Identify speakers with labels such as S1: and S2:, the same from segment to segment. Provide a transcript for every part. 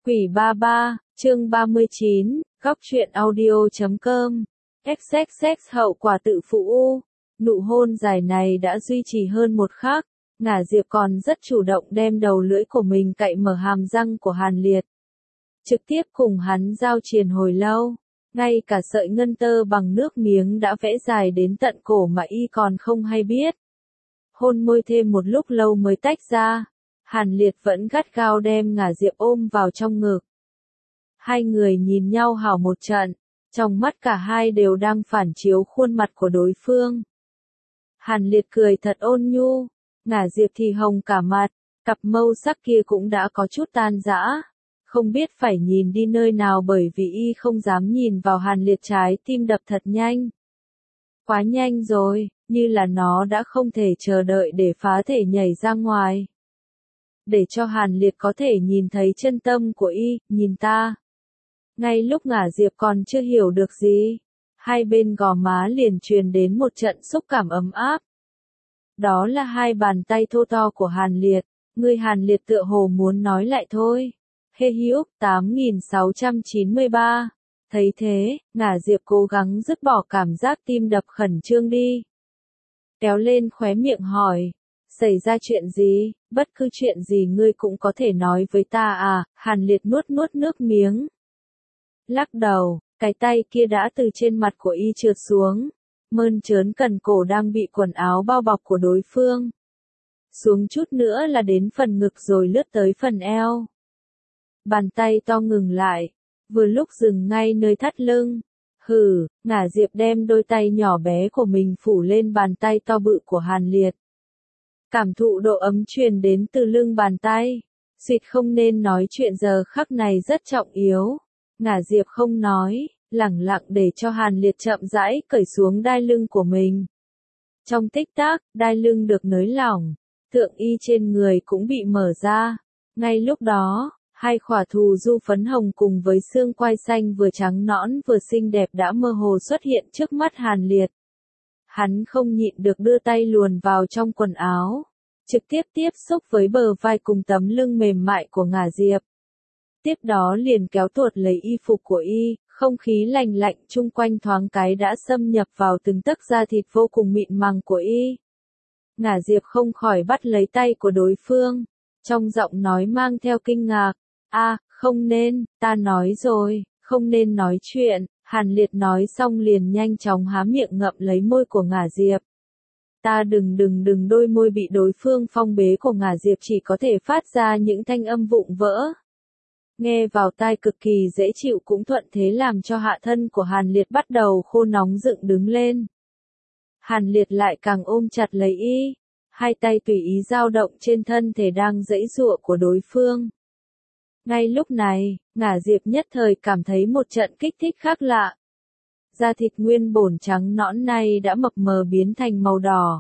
S1: Quỷ ba ba, chương 39, góc truyện audio.com. XXX hậu quả tự phụ u. Nụ hôn dài này đã duy trì hơn một khắc, Ngả Diệp còn rất chủ động đem đầu lưỡi của mình cạy mở hàm răng của Hàn Liệt. Trực tiếp cùng hắn giao triền hồi lâu, ngay cả sợi ngân tơ bằng nước miếng đã vẽ dài đến tận cổ mà y còn không hay biết. Hôn môi thêm một lúc lâu mới tách ra. Hàn Liệt vẫn gắt gao đem Ngả Diệp ôm vào trong ngực. Hai người nhìn nhau hào một trận, trong mắt cả hai đều đang phản chiếu khuôn mặt của đối phương. Hàn Liệt cười thật ôn nhu, Ngả Diệp thì hồng cả mặt, cặp mâu sắc kia cũng đã có chút tan rã, không biết phải nhìn đi nơi nào bởi vì y không dám nhìn vào Hàn Liệt, trái tim đập thật nhanh. Quá nhanh rồi, như là nó đã không thể chờ đợi để phá thể nhảy ra ngoài. Để cho Hàn Liệt có thể nhìn thấy chân tâm của y, nhìn ta. Ngay lúc Ngả Diệp còn chưa hiểu được gì, hai bên gò má liền truyền đến một trận xúc cảm ấm áp. Đó là hai bàn tay thô to của Hàn Liệt, người Hàn Liệt tựa hồ muốn nói lại thôi. Hê Hữu 8693. Thấy thế, Ngả Diệp cố gắng dứt bỏ cảm giác tim đập khẩn trương đi. Kéo lên khóe miệng hỏi, xảy ra chuyện gì, bất cứ chuyện gì ngươi cũng có thể nói với ta à, Hàn Liệt nuốt nước miếng. Lắc đầu, cái tay kia đã từ trên mặt của y trượt xuống, mơn trớn cần cổ đang bị quần áo bao bọc của đối phương. Xuống chút nữa là đến phần ngực rồi lướt tới phần eo. Bàn tay to ngừng lại, vừa lúc dừng ngay nơi thắt lưng. Hừ, Ngả Diệp đem đôi tay nhỏ bé của mình phủ lên bàn tay to bự của Hàn Liệt. Cảm thụ độ ấm truyền đến từ lưng bàn tay. Suýt không nên nói chuyện giờ khắc này rất trọng yếu. Ngả Diệp không nói, lẳng lặng để cho Hàn Liệt chậm rãi cởi xuống đai lưng của mình. Trong tích tắc, đai lưng được nới lỏng, tượng y trên người cũng bị mở ra. Ngay lúc đó, hai khỏa thù du phấn hồng cùng với xương quai xanh vừa trắng nõn vừa xinh đẹp đã mơ hồ xuất hiện trước mắt Hàn Liệt. Hắn không nhịn được đưa tay luồn vào trong quần áo, trực tiếp tiếp xúc với bờ vai cùng tấm lưng mềm mại của Ngả Diệp. Tiếp đó liền kéo tuột lấy y phục của y, không khí lành lạnh chung quanh thoáng cái đã xâm nhập vào từng tấc da thịt vô cùng mịn màng của y. Ngả Diệp không khỏi bắt lấy tay của đối phương, trong giọng nói mang theo kinh ngạc. Không nên, ta nói rồi, không nên nói chuyện. Hàn Liệt nói xong liền nhanh chóng há miệng ngậm lấy môi của Ngả Diệp. Ta đừng, đôi môi bị đối phương phong bế của Ngả Diệp chỉ có thể phát ra những thanh âm vụn vỡ. Nghe vào tai cực kỳ dễ chịu cũng thuận thế làm cho hạ thân của Hàn Liệt bắt đầu khô nóng dựng đứng lên. Hàn Liệt lại càng ôm chặt lấy y, hai tay tùy ý dao động trên thân thể đang giãy giụa của đối phương. Ngay lúc này, Ngả Diệp nhất thời cảm thấy một trận kích thích khác lạ. Da thịt nguyên bổn trắng nõn này đã mập mờ biến thành màu đỏ.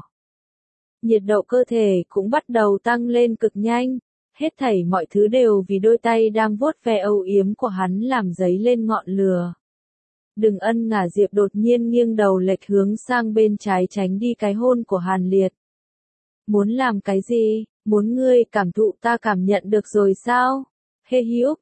S1: Nhiệt độ cơ thể cũng bắt đầu tăng lên cực nhanh, hết thảy mọi thứ đều vì đôi tay đang vuốt ve âu yếm của hắn làm dấy lên ngọn lửa. Đừng ân, Ngả Diệp đột nhiên nghiêng đầu lệch hướng sang bên trái tránh đi cái hôn của Hàn Liệt. Muốn làm cái gì, muốn ngươi cảm thụ ta cảm nhận được rồi sao? Hê Hữu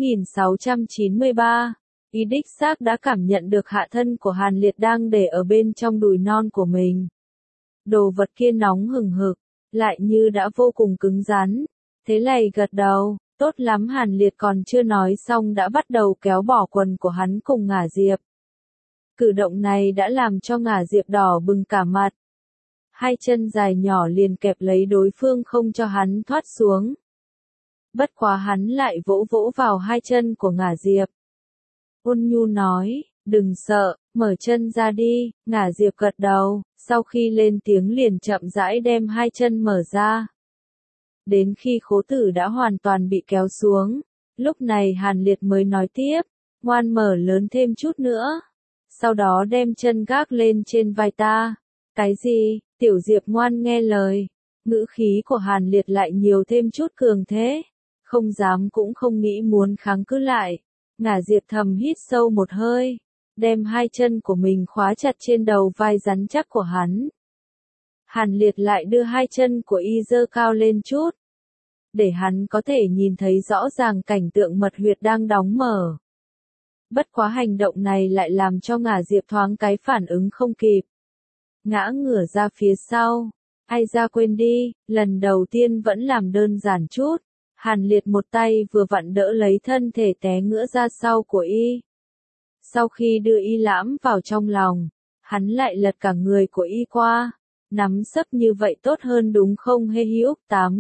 S1: 8693. Y đích xác đã cảm nhận được hạ thân của Hàn Liệt đang để ở bên trong đùi non của mình. Đồ vật kia nóng hừng hực, lại như đã vô cùng cứng rắn. Thế này gật đầu, tốt lắm. Hàn Liệt còn chưa nói xong đã bắt đầu kéo bỏ quần của hắn cùng Ngả Diệp. Cử động này đã làm cho Ngả Diệp đỏ bừng cả mặt. Hai chân dài nhỏ liền kẹp lấy đối phương không cho hắn thoát xuống. Bất quá hắn lại vỗ vỗ vào hai chân của Ngả Diệp. Ôn nhu nói, đừng sợ, mở chân ra đi. Ngả Diệp gật đầu, sau khi lên tiếng liền chậm rãi đem hai chân mở ra. Đến khi khố tử đã hoàn toàn bị kéo xuống, lúc này Hàn Liệt mới nói tiếp, ngoan mở lớn thêm chút nữa. Sau đó đem chân gác lên trên vai ta. Cái gì, Tiểu Diệp ngoan nghe lời. Ngữ khí của Hàn Liệt lại nhiều thêm chút cường thế. Không dám cũng không nghĩ muốn kháng cự lại. Ngả Diệp thầm hít sâu một hơi, đem hai chân của mình khóa chặt trên đầu vai rắn chắc của hắn. Hàn Liệt lại đưa hai chân của y giơ cao lên chút. để hắn có thể nhìn thấy rõ ràng cảnh tượng mật huyệt đang đóng mở. Bất quá hành động này lại làm cho Ngả Diệp thoáng cái phản ứng không kịp. Ngã ngửa ra phía sau. Ai ra quên đi, lần đầu tiên vẫn làm đơn giản chút. Hàn Liệt một tay vừa vặn đỡ lấy thân thể té ngửa ra sau của y. Sau khi đưa y lãm vào trong lòng, hắn lại lật cả người của y qua. Nắm sấp như vậy tốt hơn đúng không Hê Hữu?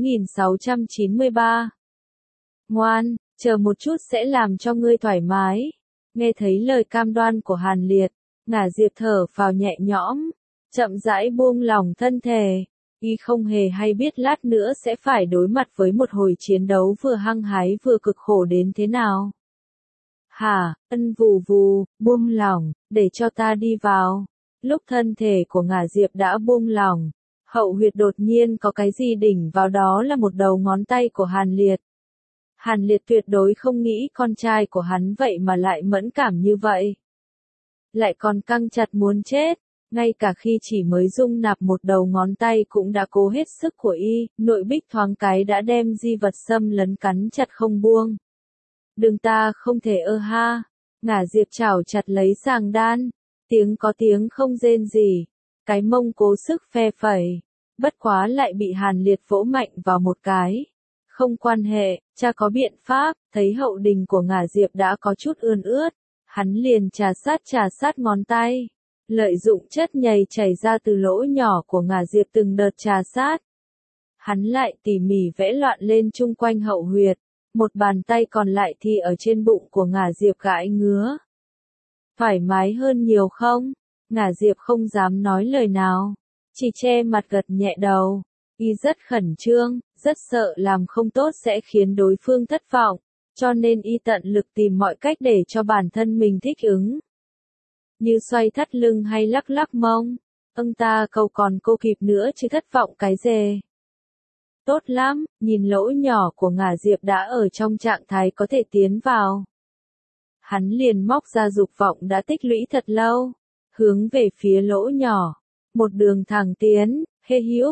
S1: 8693. Ngoan, chờ một chút sẽ làm cho ngươi thoải mái. Nghe thấy lời cam đoan của Hàn Liệt, Ngả Diệp thở phào nhẹ nhõm, chậm rãi buông lỏng thân thể. Y không hề hay biết lát nữa sẽ phải đối mặt với một hồi chiến đấu vừa hăng hái vừa cực khổ đến thế nào. Hả, ân vù vù, buông lỏng, để cho ta đi vào. Lúc thân thể của Ngả Diệp đã buông lỏng, hậu huyệt đột nhiên có cái gì đỉnh vào, đó là một đầu ngón tay của Hàn Liệt. Hàn Liệt tuyệt đối không nghĩ con trai của hắn vậy mà lại mẫn cảm như vậy. Lại còn căng chặt muốn chết, ngay cả khi chỉ mới dung nạp một đầu ngón tay cũng đã cố hết sức của y, nội bích thoáng cái đã đem di vật xâm lấn cắn chặt không buông. Đừng, ta không thể ha. Ngả Diệp chảo chặt lấy sàng đan, tiếng có tiếng không rên gì, cái mông cố sức phe phẩy, bất quá lại bị Hàn Liệt vỗ mạnh vào một cái. Không quan hệ, cha có biện pháp. Thấy hậu đình của Ngả Diệp đã có chút ươn ướt, hắn liền trà sát ngón tay, lợi dụng chất nhầy chảy ra từ lỗ nhỏ của Ngả Diệp từng đợt trà sát. Hắn lại tỉ mỉ vẽ loạn lên chung quanh hậu huyệt, một bàn tay còn lại thì ở trên bụng của Ngả Diệp gãi ngứa. Thoải mái hơn nhiều không? Ngả Diệp không dám nói lời nào, chỉ che mặt gật nhẹ đầu. Y rất khẩn trương, rất sợ làm không tốt sẽ khiến đối phương thất vọng, cho nên y tận lực tìm mọi cách để cho bản thân mình thích ứng. Như xoay thắt lưng hay lắc lắc mông, ta cầu còn cô kịp nữa chứ thất vọng cái gì. Tốt lắm, nhìn lỗ nhỏ của Ngả Diệp đã ở trong trạng thái có thể tiến vào. Hắn liền móc ra dục vọng đã tích lũy thật lâu, hướng về phía lỗ nhỏ, một đường thẳng tiến. Hê Hữu,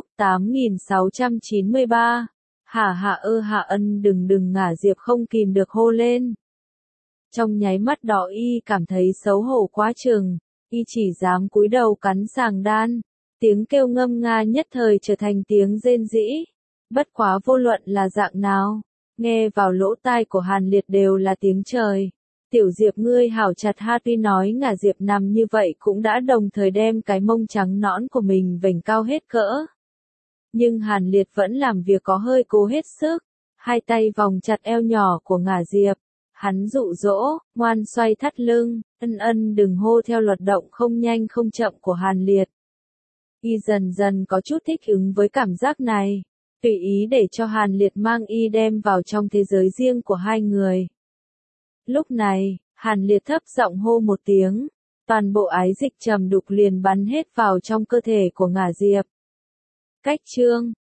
S1: 8693. Hạ ân đừng Ngả Diệp không kìm được hô lên. Trong nháy mắt đó y cảm thấy xấu hổ quá chừng, y chỉ dám cúi đầu cắn sàng đan, tiếng kêu ngâm nga nhất thời trở thành tiếng rên rỉ. Bất quá vô luận là dạng nào, nghe vào lỗ tai của Hàn Liệt đều là tiếng trời. Tiểu Diệp ngươi hảo chặt ha, tuy nói Ngả Diệp nằm như vậy cũng đã đồng thời đem cái mông trắng nõn của mình vểnh cao hết cỡ. Nhưng Hàn Liệt vẫn làm việc có hơi cố hết sức, hai tay vòng chặt eo nhỏ của Ngả Diệp. Hắn dụ dỗ, ngoan xoay thắt lưng, ân đừng hô theo luật động không nhanh không chậm của Hàn Liệt. Y dần dần có chút thích ứng với cảm giác này, tùy ý để cho Hàn Liệt mang y đem vào trong thế giới riêng của hai người. Lúc này, Hàn Liệt thấp giọng hô một tiếng, toàn bộ ái dịch trầm đục liền bắn hết vào trong cơ thể của Ngả Diệp. Cách chương